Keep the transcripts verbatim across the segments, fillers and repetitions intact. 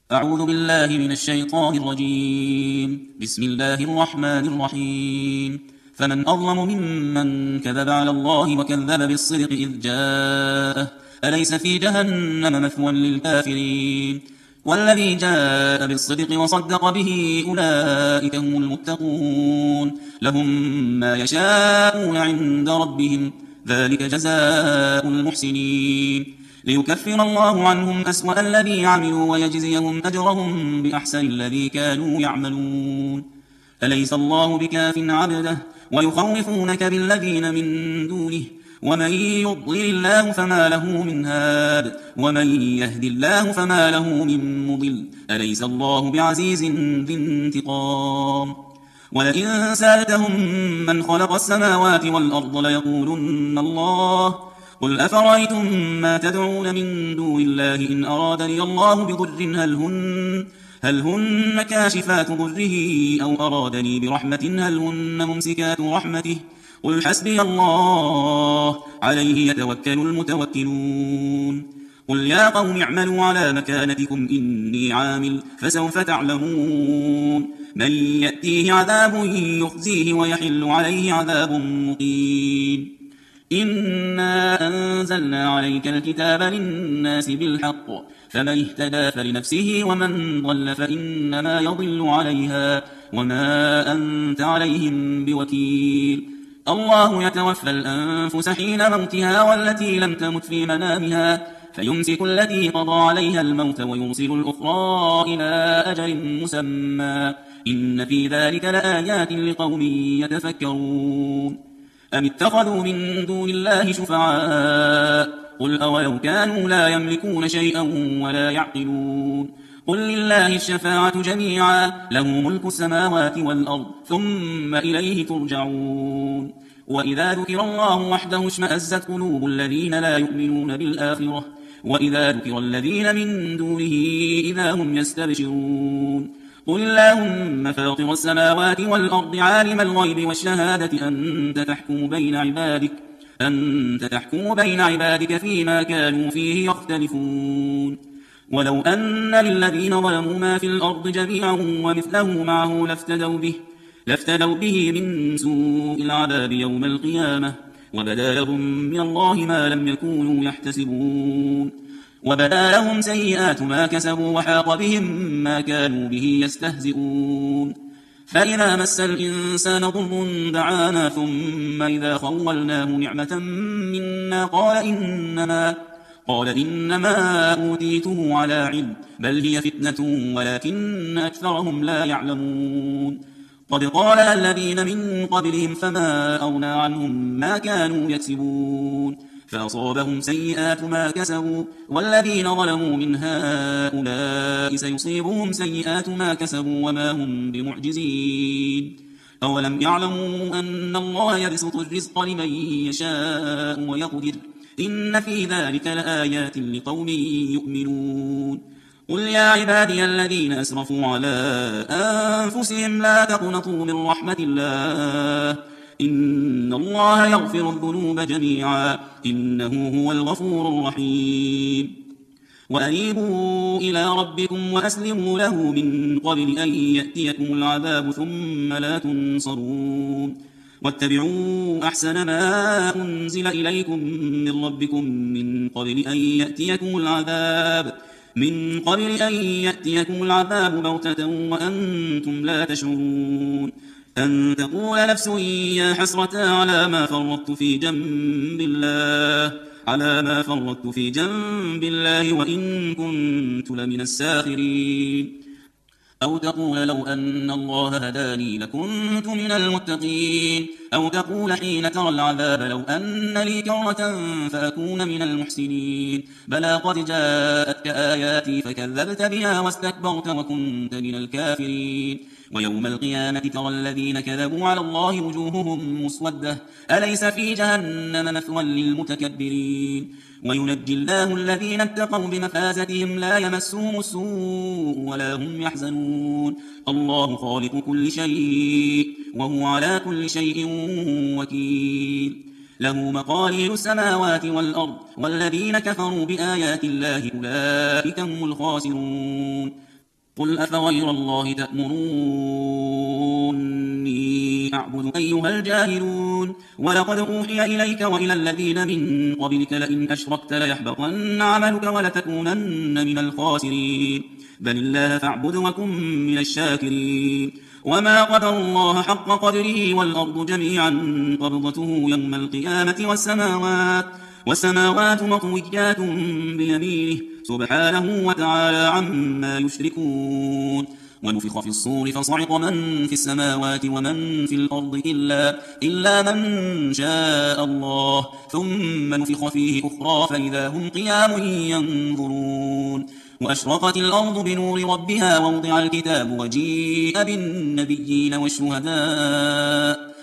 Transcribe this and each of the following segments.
أعوذ بالله من الشيطان الرجيم. بسم الله الرحمن الرحيم. فمن أظلم ممن كذب على الله وكذب بالصدق إذ جاءه أليس في جهنم مثوى للكافرين والذي جاء بالصدق وصدق به أولئك هم المتقون لهم ما يشاءون عند ربهم ذلك جزاء المحسنين ليكفر الله عنهم أسوأ الذي عملوا ويجزيهم أجرهم بأحسن الذي كانوا يعملون أليس الله بكاف عبده ويخوفونك بالذين من دونه ومن يضلل الله فما له من هاد ومن يهد الله فما له من مضل أليس الله بعزيز ذي انتقام ولئن سألتهم من خلق السماوات والأرض ليقولن الله قل أفرأيتم ما تدعون من دون الله إن أرادني الله بضر هل هن, هل هن كاشفات ضره أو أرادني برحمة هل هن ممسكات رحمته قل حسبي الله عليه يتوكل المتوكلون قل يا قوم اعملوا على مكانتكم إني عامل فسوف تعلمون من يأتيه عذاب يخزيه ويحل عليه عذاب مقيم إنا أنزلنا عليك الكتاب للناس بالحق فمن اهتدى فلنفسه ومن ضل فإنما يضل عليها وما أنت عليهم بوكيل الله يتوفى الأنفس حين موتها والتي لم تمت في منامها فيمسك التي قضى عليها الموت ويرسل الأخرى إلى أجل مسمى إن في ذلك لآيات لقوم يتفكرون أم اتخذوا من دون الله شفعاء قل أولو كانوا لا يملكون شيئا ولا يعقلون قل لله الشفاعة جميعا له ملك السماوات والأرض ثم إليه ترجعون وإذا ذكر الله وحده اشمأزت قلوب الذين لا يؤمنون بالآخرة وإذا ذكر الذين من دونه إذا هم يستبشرون قل اللهم فاطر السماوات والأرض عالم الغيب والشهادة أنت تحكم بين عبادك أنت تحكم بين عبادك فيما كانوا فيه يختلفون ولو أن للذين ظلموا ما في الأرض جميعا ومثله معه لافتدوا به لافتدوا به من سوء العذاب يوم القيامة وبدا لهم من الله ما لم يكونوا يحتسبون وبدا لهم سيئات ما كسبوا وحاق بهم ما كانوا به يستهزئون فإذا مس الإنسان ضر دعانا ثم إذا خولناه نعمة منا قال إنما قال إنما أوتيته على علم بل هي فتنة ولكن أكثرهم لا يعلمون قد قال الذين من قبلهم فما أغنى عنهم ما كانوا يكسبون فأصابهم سيئات ما كسبوا والذين ظلموا من هؤلاء سيصيبهم سيئات ما كسبوا وما هم بمعجزين أولم يعلموا أن الله يبسط الرزق لمن يشاء ويقدر إن في ذلك لآيات لقوم يؤمنون قل يا عبادي الذين أسرفوا على أنفسهم لا تقنطوا من رحمة الله إن الله يغفر الذنوب جميعا إنه هو الغفور الرحيم وأنيبوا إلى ربكم وأسلموا له من قبل أن يأتيكم العذاب ثم لا تنصرون واتبعوا أحسن ما أنزل إليكم من ربكم من قبل أن يأتيكم العذاب من قبل أن يأتيكم العذاب بغتة وأنتم لا تشعرون أن تقول نفس يا حسرة على ما فرطت في جنب الله على ما فرطت في جنب الله وإن كنت لمن الساخرين أو تقول لو أن الله هداني لكنت من المتقين أو تقول حين ترى العذاب لو أن لي كرة فأكون من المحسنين بلى قد جاءتك آياتي فكذبت بها واستكبرت وكنت من الكافرين ويوم القيامة ترى الذين كذبوا على الله وجوههم مسودة أليس في جهنم مثوى للمتكبرين وينجي الله الذين اتقوا بمفازتهم لا يمسهم السوء ولا هم يحزنون الله خالق كل شيء وهو على كل شيء وكيل له مقاليد السماوات والأرض والذين كفروا بآيات الله أولئك هم الخاسرون قل أفغير الله تأمروني أعبد أيها الجاهلون ولقد أوحي إليك وإلى الذين من قبلك لئن أشركت ليحبطن عملك ولتكونن من الخاسرين بل الله فاعبد وكن من الشاكرين وما قدر الله حق قدره والأرض جميعا قبضته يوم القيامة والسماوات والسماوات مطويات بيمينه سبحانه وتعالى عما يشركون ونفخ في الصور فصعق من في السماوات ومن في الأرض إلا, إلا من شاء الله ثم نفخ فيه أخرى فإذا هم قيام ينظرون وأشرقت الأرض بنور ربها ووضع الكتاب وجيء بالنبيين والشهداء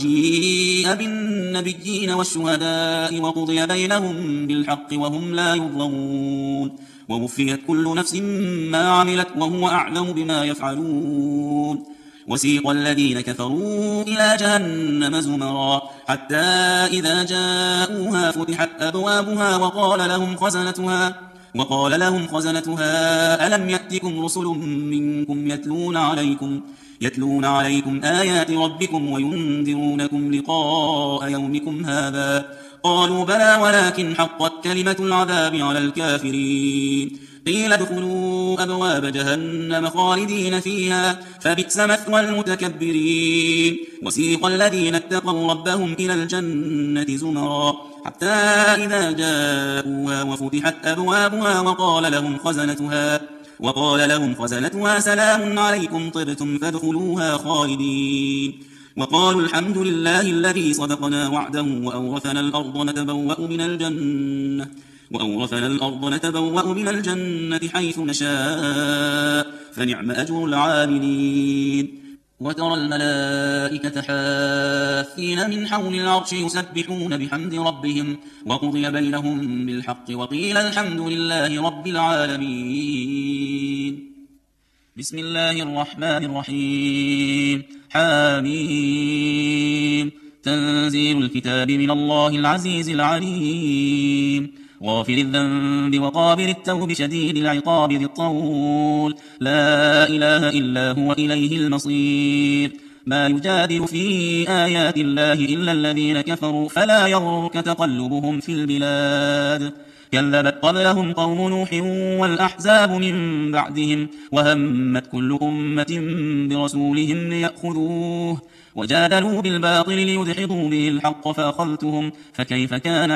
وجيء بالنبيين والشهداء وقضي بينهم بالحق وهم لا يظلمون ووفيت كل نفس ما عملت وهو أعلم بما يفعلون وسيق الذين كفروا إلى جهنم زمرا حتى إذا جاءوها فتحت أبوابها وقال لهم خزنتها وقال لهم خزنتها ألم يأتكم رسل منكم يتلون عليكم يتلون عليكم آيات ربكم وينذرونكم لقاء يومكم هذا قالوا بلى ولكن حقت كلمة العذاب على الكافرين قيل ادخلوا أبواب جهنم خالدين فيها فبئس مثوى المتكبرين وسيق الذين اتقوا ربهم إلى الجنة زمرا حتى إذا جاءوها وفتحت أبوابها وقال لهم خزنتها وقال لهم خزنتها سلام عليكم طبتم فادخلوها خالدين وقالوا الحمد لله الذي صدقنا وعده وأورثنا الأرض نتبوأ من الجنة وأورثنا الأرض نتبوأ من الجنة حيث نشاء فنعم أجر العاملين وترى الملائكة حافين من حول العرش يسبحون بحمد ربهم وقضي بينهم بالحق وقيل الحمد لله رب العالمين بسم الله الرحمن الرحيم حميم تنزيل الكتاب من الله العزيز العليم غافر الذنب وقابل التوب شديد العقاب ذي الطول لا إله إلا هو إليه المصير ما يجادل في آيات الله إلا الذين كفروا فلا يغرك تقلبهم في البلاد كذبت قبلهم قوم نوح والأحزاب من بعدهم وهمت كل أمة برسولهم ليأخذوه وجادلوا بالباطل ليدحضوا به الحق فأخذتهم فكيف كان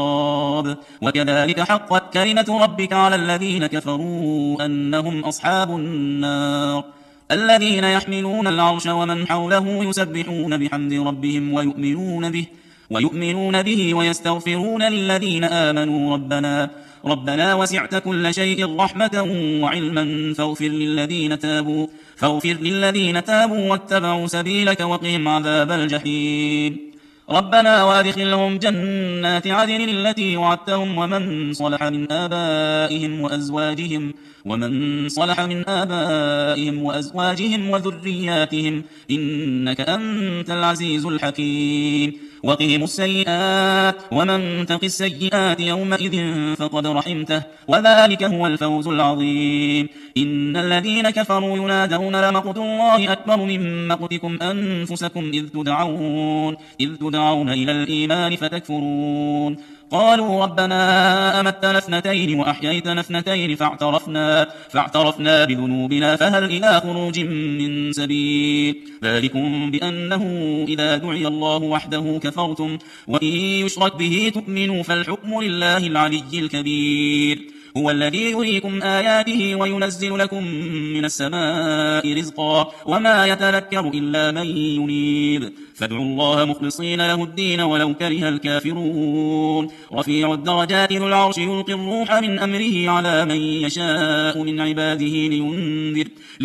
عقاب وكذلك حقت كلمة ربك على الذين كفروا أنهم أصحاب النار الذين يحملون العرش ومن حوله يسبحون بحمد ربهم ويؤمنون به ويؤمنون به ويستغفرون للذين آمنوا ربنا ربنا وسعت كل شيء رحمة وعلما فاغفر للذين تابوا فاغفر للذين تابوا واتبعوا سبيلك وقهم عذاب الجحيم ربنا وادخلهم جنات عدن التي وعدتهم ومن صلح من آبائهم وأزواجهم ومن صلح من آبائهم وأزواجهم وذرياتهم إنك أنت العزيز الحكيم وقهم السيئات ومن تق السيئات يومئذ فقد رحمته وذلك هو الفوز العظيم إن الذين كفروا ينادون لمقت الله أكبر من مقتكم أنفسكم إذ تدعون, إذ تدعون إلى الإيمان فتكفرون قالوا ربنا أمتنا اثنتين وأحييتنا اثنتين فاعترفنا, فاعترفنا بذنوبنا فهل إلى خروج من سبيل ذلكم بأنه إذا دعي الله وحده كفرتم وإن يشرك به تؤمنوا فالحكم لله العلي الكبير هو الذي يريكم آياته وينزل لكم من السماء رزقا وما يتذكر إلا من ينيب فادعوا الله مخلصين له الدين ولو كره الكافرون رفيع الدرجات ذو العرش يلقي الروح من أمره على من يشاء من عباده لينذر,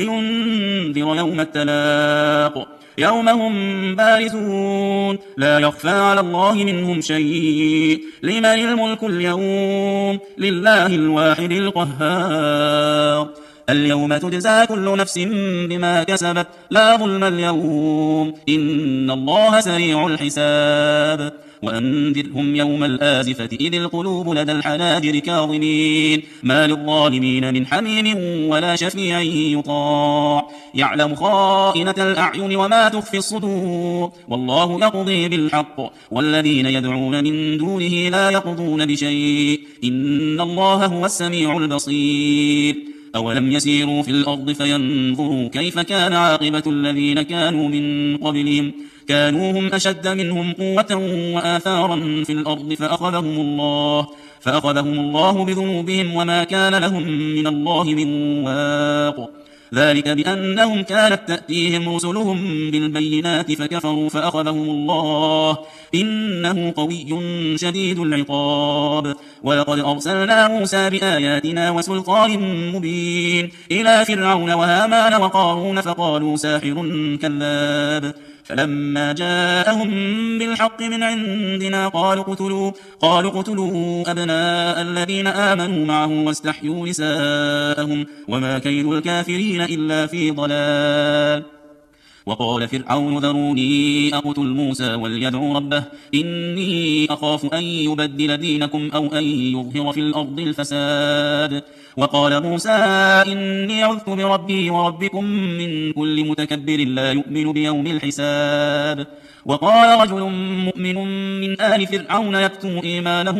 لينذر يوم التلاق يوم هم بارزون لا يخفى على الله منهم شيء لمن الملك اليوم لله الواحد القهار اليوم تجزى كل نفس بما كسبت لا ظلم اليوم إن الله سريع الحساب وأنذرهم يوم الآزفة إذ القلوب لدى الحناجر كاظمين ما للظالمين من حميم ولا شفيع يطاع يعلم خائنة الأعين وما تخفي الصدور والله يقضي بالحق والذين يدعون من دونه لا يقضون بشيء إن الله هو السميع البصير أولم يسيروا في الأرض فينظروا كيف كان عاقبة الذين كانوا من قبلهم كانوا هم أشد منهم قوة وآثارا في الأرض فأخذهم الله فأخذهم الله بذنوبهم وما كان لهم من الله من واق ذلك بأنهم كانت تأتيهم رسلهم بالبينات فكفروا فأخذهم الله إنه قوي شديد العقاب ولقد أرسلنا موسى بآياتنا وسلطان مبين إلى فرعون وهامان وقارون فقالوا ساحر كذاب فلما جاءهم بالحق من عندنا قالوا قتلوا قالوا قتلوا أبناء الذين آمنوا معه واستحيوا نساءهم وما كيد الكافرين إلا في ضلال وقال فرعون ذروني أقتل موسى وليدعو ربه إني أخاف أن يبدل دينكم أو أن يظهر في الأرض الفساد وقال موسى إني عذت بربي وربكم من كل متكبر لا يؤمن بيوم الحساب وقال رجل مؤمن من آل فرعون يكتم إيمانه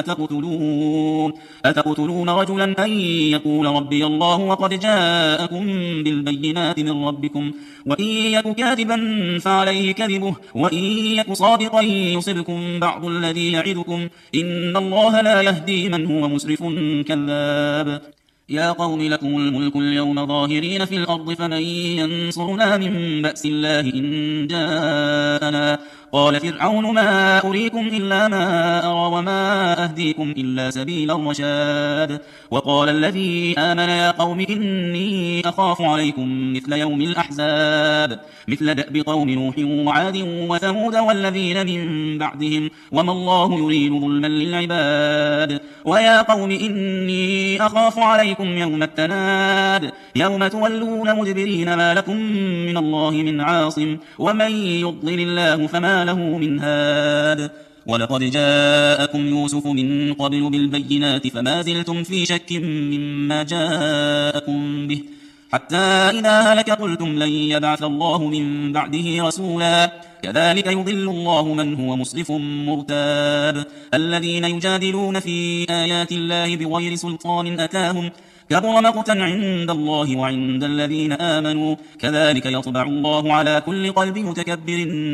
أتقتلون, أتقتلون رجلا أن يقول ربي الله وقد جاءكم بالبينات من ربكم وإن يك كاذبا فعليه كذبه وإن يك صادقا يصبكم بعض الذي يعدكم إن الله لا يهدي من هو مسرف كذاب يا قوم لكم الملك اليوم ظاهرين في الأرض فمن ينصرنا من بأس الله إن جاءنا قال فرعون ما أريكم إلا ما أرى وما أهديكم إلا سبيل الرشاد وقال الذي آمن يا قوم إني أخاف عليكم مثل يوم الأحزاب مثل دأب قوم نوح وعاد وثمود والذين من بعدهم وما الله يريد ظلما للعباد ويا قوم إني أخاف عليكم يوم التناد يوم تولون مدبرين ما لكم من الله من عاصم ومن يضلل الله فما له من هاد ولقد جاءكم يوسف من قبل بالبينات فما زلتم في شك مما جاءكم به حتى إذا هلك قلتم لن يبعث الله من بعده رسولا كذلك يضل الله من هو مسرف مرتاب الذين يجادلون في آيات الله بغير سلطان أتاهم كبر مقتا عند الله وعند الذين آمنوا كذلك يطبع الله على كل قلب متكبر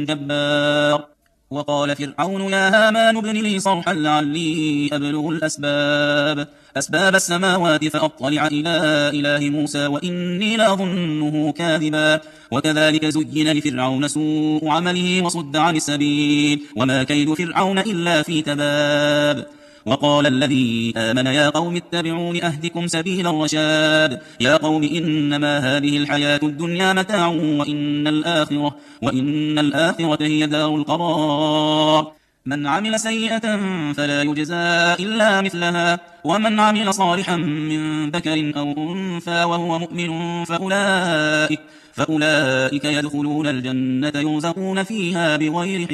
جبار وقال فرعون يا هامان ابن لي صرحا لعلي أبلغ الأسباب أسباب السماوات فأطلع إلى إله موسى وإني لأظنه كاذبا وكذلك زين لفرعون سوء عمله وصد عن السبيل وما كيد فرعون إلا في تباب وقال الذي آمن يا قوم اتبعون أهدكم سبيل الرشاد يا قوم إنما هذه الحياة الدنيا متاع وإن الآخرة, وإن الآخرة هي دار القرار من عمل سيئة فلا يجزى إلا مثلها ومن عمل صالحا من ذكر أو أنثى وهو مؤمن فأولئك, فأولئك يدخلون الجنة يرزقون فيها بغير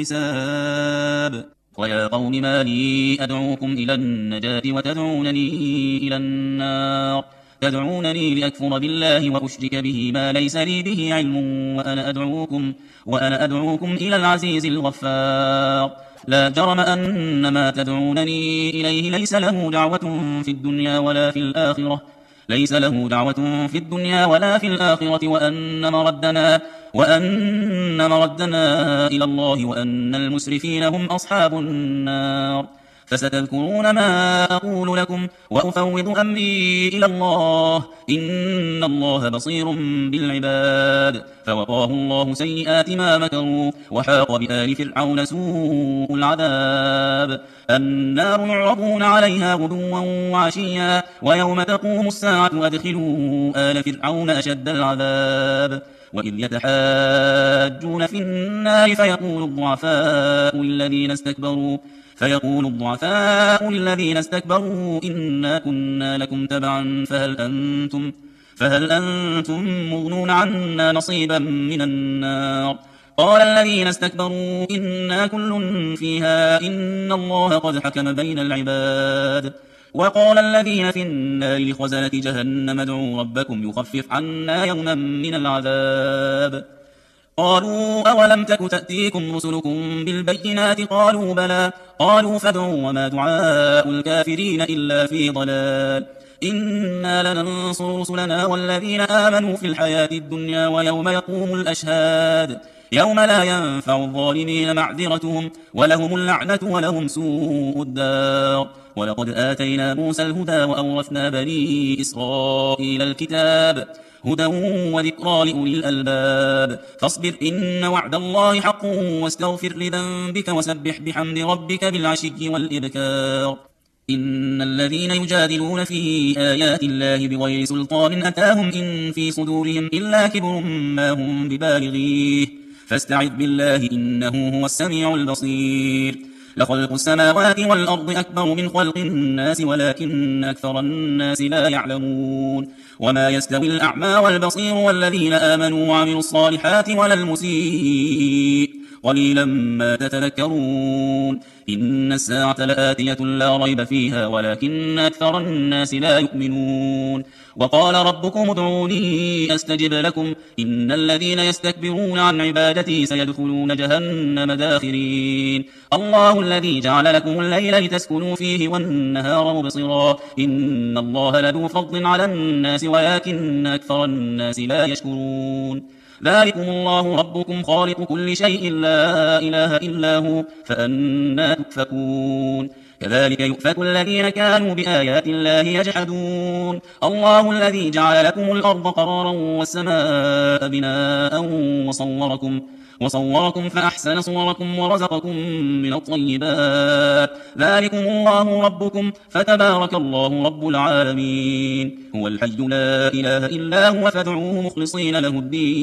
حساب ويا قوم ما لي أدعوكم إلى النجاة وتدعونني إلى النار تدعونني لأكفر بالله وأشرك به ما ليس لي به علم وأنا أدعوكم, وأنا أدعوكم إلى العزيز الغفار لا جرم أن ما تدعونني إليه ليس له دعوة في الدنيا ولا في الآخرة ليس له دعوة في الدنيا ولا في الآخرة وأن مردنا, وأن مردنا إلى الله وأن المسرفين هم أصحاب النار فستذكرون ما أقول لكم وأفوض أمري إلى الله إن الله بصير بالعباد فوقاه الله سيئات ما مكروا وحاق بآل فرعون سوء العذاب النار يعرضون عليها غدوا وعشيا ويوم تقوم الساعة أدخلوا آل فرعون أشد العذاب وإذ يتحاجون في النار فيقول الضعفاء الذين استكبروا فيقول الضعفاء الذين استكبروا إنا كنا لكم تبعا فهل أنتم, فهل أنتم مغنون عنا نصيبا من النار؟ قال الذين استكبروا إنا كل فيها إن الله قد حكم بين العباد. وقال الذين في النار لخزنة جهنم ادعوا ربكم يخفف عنا يوما من العذاب. قالوا أولم تك تأتيكم رسلكم بالبينات؟ قالوا بلى. قالوا فادعوا وما دعاء الكافرين إلا في ضلال. إنا لننصر رسلنا والذين آمنوا في الحياة الدنيا ويوم يقوم الأشهاد يوم لا ينفع الظالمين معذرتهم ولهم اللعنة ولهم سوء الدار. ولقد آتينا موسى الهدى وأورثنا بني إسرائيل الكتاب هدى وذكرى لأولي الألباب. فاصبر إن وعد الله حق واستغفر لذنبك وسبح بحمد ربك بالعشي والإبكار. إن الذين يجادلون في آيات الله بغير سلطان أتاهم إن في صدورهم إلا كبر ما هم ببالغيه فاستعذ بالله إنه هو السميع البصير. لخلق السماوات والأرض أكبر من خلق الناس ولكن أكثر الناس لا يعلمون. وما يستوي الأعمى والبصير والذين آمنوا وعملوا الصالحات ولا المسيء قليلا ما تتذكرون. إن الساعة لآتية لا ريب فيها ولكن أكثر الناس لا يؤمنون. وقال ربكم ادعوني أستجب لكم إن الذين يستكبرون عن عبادتي سيدخلون جهنم داخرين. الله الذي جعل لكم الليل لتسكنوا فيه والنهار مبصرا إن الله لذو فضل على الناس ولكن أكثر الناس لا يشكرون. ذلكم الله ربكم خالق كل شيء لا إله إلا هو فأنى تؤفكون. كذلك يؤفك الذين كانوا بآيات الله يجحدون. الله الذي جعل لكم الأرض قرارا والسماء بناء وصوركم وصوركم فأحسن صوركم ورزقكم من الطيبات. ذلكم الله ربكم فتبارك الله رب العالمين. هو الحي لا إله إلا هو فادعوه مخلصين له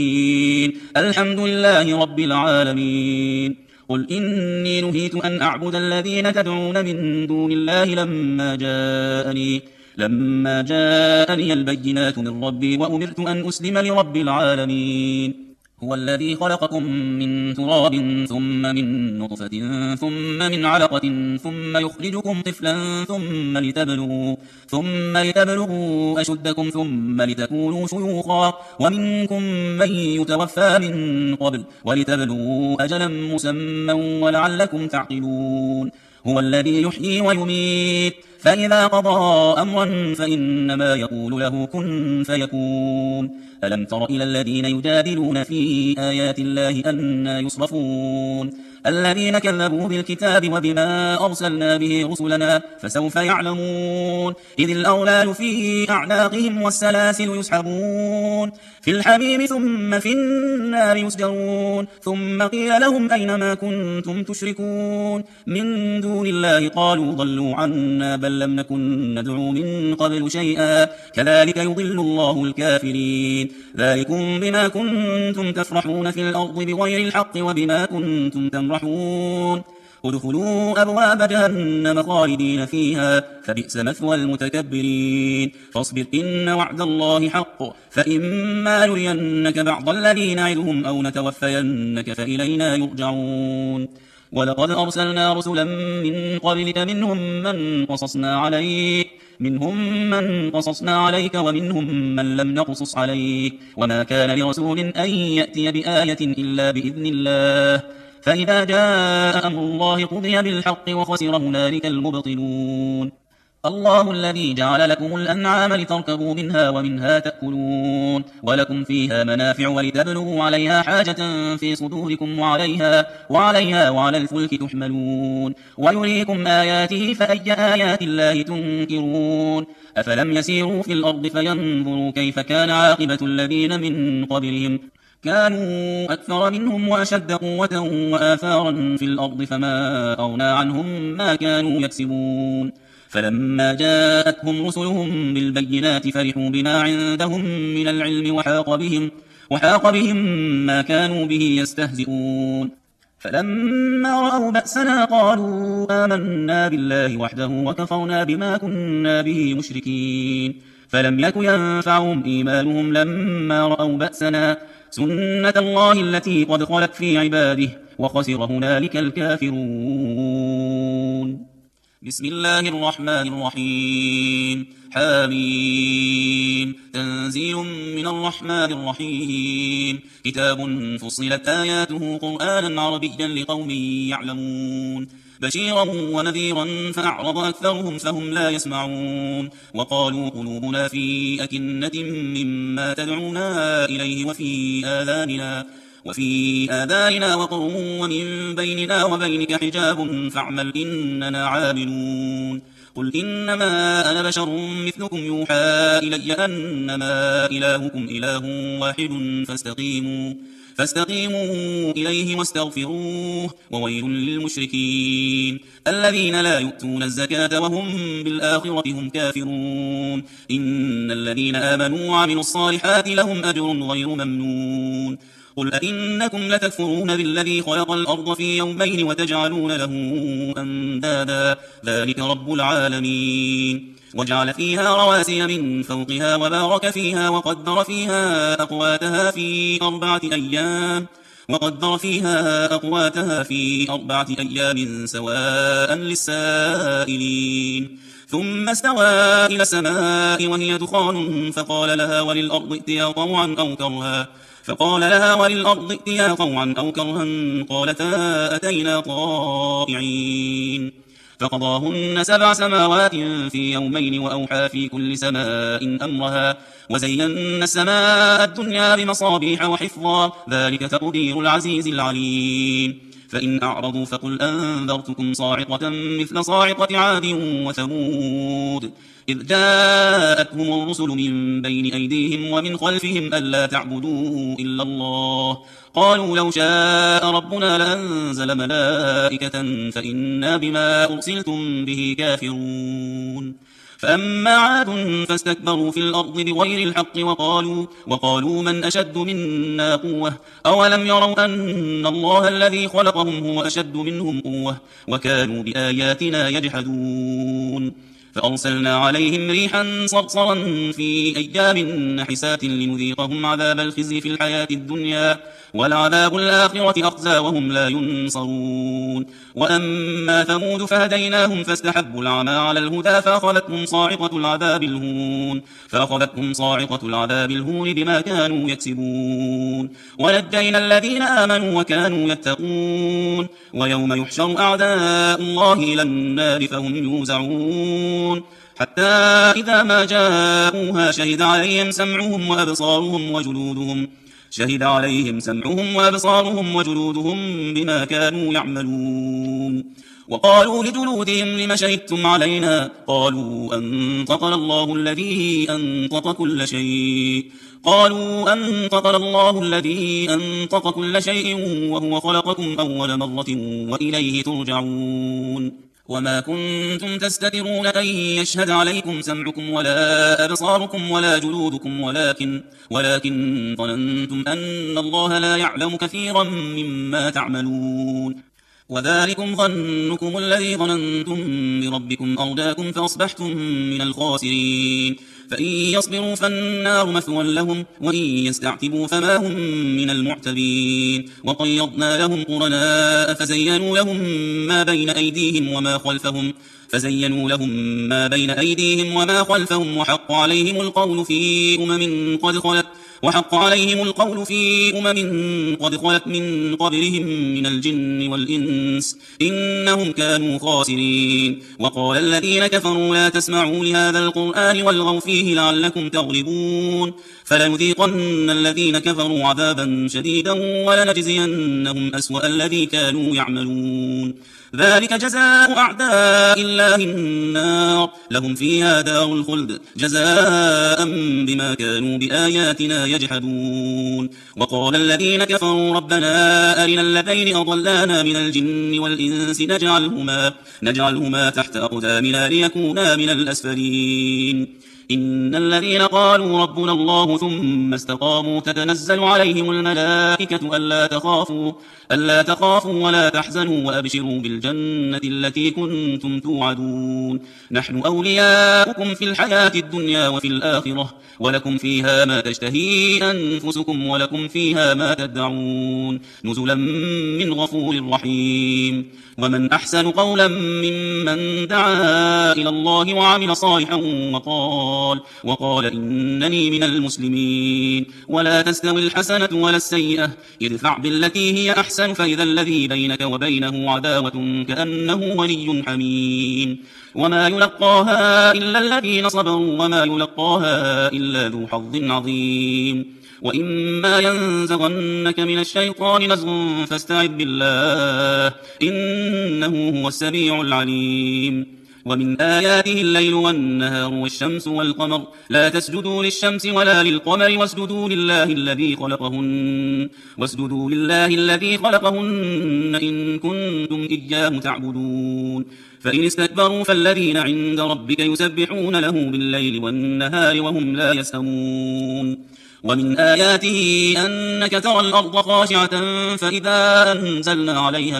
الدين الحمد لله رب العالمين. قل إني نهيت أن أعبد الذين تدعون من دون الله لما جاءني لما جاءني البينات من ربي وأمرت أن أسلم لرب العالمين. هو الذي خلقكم من تراب ثم من نطفة ثم من علقة ثم يخرجكم طفلا ثم لتبلغوا ثم لتبلغوا أشدكم ثم لتكونوا شيوخا ومنكم من يتوفى من قبل ولتبلغوا أجلا مسمى ولعلكم تعقلون. هو الذي يحيي ويميت فإذا قضى أمرا فإنما يقول له كن فيكون. ألم تر إلى الذين يجادلون في آيات الله أنى يصرفون الذين كذبوا بالكتاب وبما أرسلنا به رسلنا فسوف يعلمون. إذ الأغلال في أعناقهم والسلاسل يسحبون في الحميم ثم في النار يسجرون ثم قيل لهم أين ما كنتم تشركون من دون الله قالوا ضلوا عنا بل لم نكن ندعو من قبل شيئا كذلك يضل الله الكافرين. ذلكم بما كنتم تفرحون في الأرض بغير الحق وبما كنتم تمرحون. ادخلوا أبواب جهنم خالدين فيها فبئس مثوى المتكبرين. فاصبر إن وعد الله حق فإما نرينك بعض الذي نعدهم أو نتوفينك فإلينا يرجعون. ولقد أرسلنا رسلا من قبلك منهم من قصصنا عليك منهم من قصصنا عليك ومنهم من لم نقصص عليك وما كان لرسول أن يأتي بآية إلا بإذن الله فإذا جاء أمر الله قضي بالحق وخسر هنالك المبطلون. الله الذي جعل لكم الأنعام لتركبوا منها ومنها تأكلون ولكم فيها منافع ولتبلغوا عليها حاجة في صدوركم وعليها وعليها وعلى الفلك تحملون ويريكم آياته فأي آيات الله تنكرون. أفلم يسيروا في الأرض فينظروا كيف كان عاقبة الذين من قبلهم كانوا أكثر منهم وأشد قوة وآثارا في الأرض فما أغنى عنهم ما كانوا يكسبون. فلما جاءتهم رسلهم بالبينات فرحوا بما عندهم من العلم وحاق بهم, وحاق بهم ما كانوا به يستهزئون. فلما رأوا بأسنا قالوا آمنا بالله وحده وكفرنا بما كنا به مشركين. فلم يك ينفعهم إيمانهم لما رأوا بأسنا سنة الله التي قد خلت في عباده وخسر هنالك الكافرون. بسم الله الرحمن الرحيم. حامين. تنزيل من الرحمن الرحيم. كتاب فصلت آياته قرآنا عربيا لقوم يعلمون بشيرا ونذيرا فأعرض أكثرهم فهم لا يسمعون وقالوا قلوبنا في أكنة مما تدعونا إليه وفي آذاننا وفي آذاننا وقر ومن بيننا وبينك حجاب فاعمل إننا عاملون قل إنما أنا بشر مثلكم يوحى إلي أنما إلهكم إله واحد فاستقيموا فاستقيموا إليه واستغفروه وويل للمشركين الذين لا يؤتون الزكاة وهم بالآخرة هم كافرون إن الذين آمنوا وعملوا الصالحات لهم أجر غير ممنون قل أئنكم لتكفرون بالذي خلق الأرض في يومين وتجعلون له أندادا ذلك رب العالمين وجعل فيها رواسي من فوقها وبارك فيها وقدر فيها أقواتها في أربعة أيام وقدر فيها أقواتها في أربعة أيام سواء للسائلين ثم استوى إلى السماء وهي دخان فقال لها وللأرض ائتيا طوعا أو كرها فقال لها وللأرض ائتيا طوعا أو كرها قالتا أتينا طائعين فقضاهن سبع سماوات في يومين وأوحى في كل سماء أمرها وزينا السماء الدنيا بمصابيح وحفظا ذلك تقدير العزيز العليم فإن أعرضوا فقل أنذرتكم صاعقة مثل صاعقة عاد وثمود إذ جاءتهم الرسل من بين أيديهم ومن خلفهم ألا تعبدوا إلا الله قالوا لو شاء ربنا لأنزل ملائكة فإنا بما أرسلتم به كافرون فأما عاد فاستكبروا في الأرض بغير الحق وقالوا, وقالوا من أشد منا قوة أولم يروا أن الله الذي خلقهم هو أشد منهم قوة وكانوا بآياتنا يجحدون فأرسلنا عليهم ريحا صرصرا في أيام نحسات لنذيقهم عذاب الخزي في الحياة الدنيا والعذاب الآخرة أخزى وهم لا ينصرون وأما ثمود فهديناهم فاستحبوا العمى على الهدى فأخذتهم صاعقة العذاب الهون فأخذتهم صاعقة العذاب الهون بما كانوا يكسبون ونجينا الذين آمنوا وكانوا يتقون ويوم يحشر أعداء الله إلى النار فهم يوزعون حتى إذا ما جاءوها شهد عليهم سمعهم وأبصارهم وجلودهم شهد عليهم سمعهم وأبصارهم وجلودهم بما كانوا يعملون وقالوا لجلودهم لم شهدتم علينا قالوا أنطقنا الله الذي أنطق كل شيء قالوا أنطقنا الله الذي أنطق كل شيء وهو خلقكم أول مرة وإليه ترجعون وما كنتم تستترون أن يشهد عليكم سمعكم ولا أبصاركم ولا جلودكم ولكن, ولكن ظننتم أن الله لا يعلم كثيرا مما تعملون وذلكم ظنكم الذي ظننتم بربكم أرداكم فأصبحتم من الخاسرين فإن يصبروا فالنار مثوى لهم وإن يستعتبوا فما هم من المعتبين وقيضنا لهم قرناء فزينوا لهم ما بين أيديهم وما خلفهم فزينوا لهم ما بين أيديهم وما خلفهم وحق عليهم القول في أمم قد خلت وحق عليهم القول في أمم قد خلت من قبلهم من الجن والإنس إنهم كانوا خاسرين وقال الذين كفروا لا تسمعوا لهذا القرآن والغوا فيه لعلكم تغلبون فلنذيقن الذين كفروا عذابا شديدا ولنجزينهم أسوأ الذي كانوا يعملون ذلك جزاء أعداء الله النار لهم فيها دار الخلد جزاء بما كانوا بآياتنا يجحدون وقال الذين كفروا ربنا أرنا الذين أضلانا من الجن والإنس نجعلهما, نجعلهما تحت أقدامنا ليكونا من الأسفلين إن الذين قالوا ربنا الله ثم استقاموا تتنزل عليهم الملائكة ألا تخافوا, ألا تخافوا ولا تحزنوا وأبشروا بالجنة التي كنتم توعدون نحن أولياؤكم في الحياة الدنيا وفي الآخرة ولكم فيها ما تشتهي أنفسكم ولكم فيها ما تدعون نزلا من غفور رحيم ومن أحسن قولا ممن دعا إلى الله وعمل صالحا وقال, وقال إنني من المسلمين ولا تستوي الحسنة ولا السيئة ادفع بالتي هي أحسن فإذا الذي بينك وبينه عداوة كأنه ولي حميم وما يلقاها إلا الذين صبروا وما يلقاها إلا ذو حظ عظيم وإما ينزغنك من الشيطان نزغ فاستعذ بالله إنه هو السميع العليم ومن آياته الليل والنهار والشمس والقمر لا تسجدوا للشمس ولا للقمر واسجدوا لله الذي خلقهن واسجدوا لله الذي خلقهن إن كنتم إياه تعبدون فإن استكبروا فالذين عند ربك يسبحون له بالليل والنهار وهم لا يسأمون ومن آياته أنك ترى الأرض خاشعة فإذا أنزلنا عليها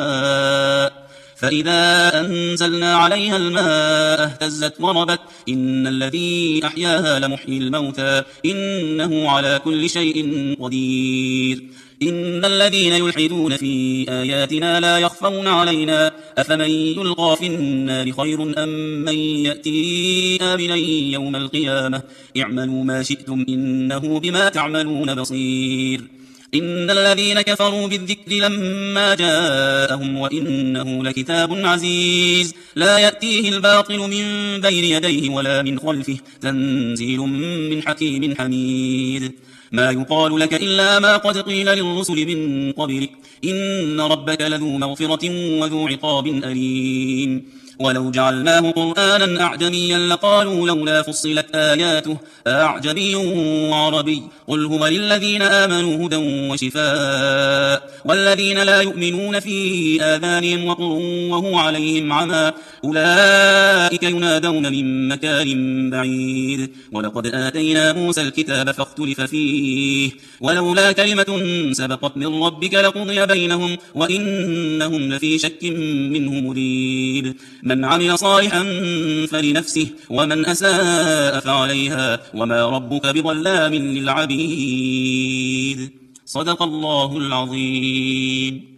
الماء فإذا أنزلنا عليها الماء اهتزت وربت إن الذي أحياها لمحيي الموتى إنه على كل شيء قدير إن الذين يلحدون في آياتنا لا يخفون علينا أفمن يلقى في النار خير أم من يأتي آمنا يوم القيامة اعملوا ما شئتم إنه بما تعملون بصير إن الذين كفروا بالذكر لما جاءهم وإنه لكتاب عزيز لا يأتيه الباطل من بين يديه ولا من خلفه تنزيل من حكيم حميد ما يقال لك إلا ما قد قيل للرسل من قبلك إن ربك لذو مغفرة وذو عقاب أليم ولو جعلناه قرآنا أعجميا لقالوا لولا فصلت آياته أعجمي وعربي قل هو للذين آمنوا هدى وشفاء والذين لا يؤمنون في آذانهم وقر وهو عليهم عمى أولئك ينادون من مكان بعيد ولقد آتينا موسى الكتاب فاختلف فيه ولولا كلمة سبقت من ربك لقضي بينهم وإنهم لفي شك منه مريب من عمل صالحا فلنفسه ومن أساء فعليها وما ربك بظلام للعبيد صدق الله العظيم.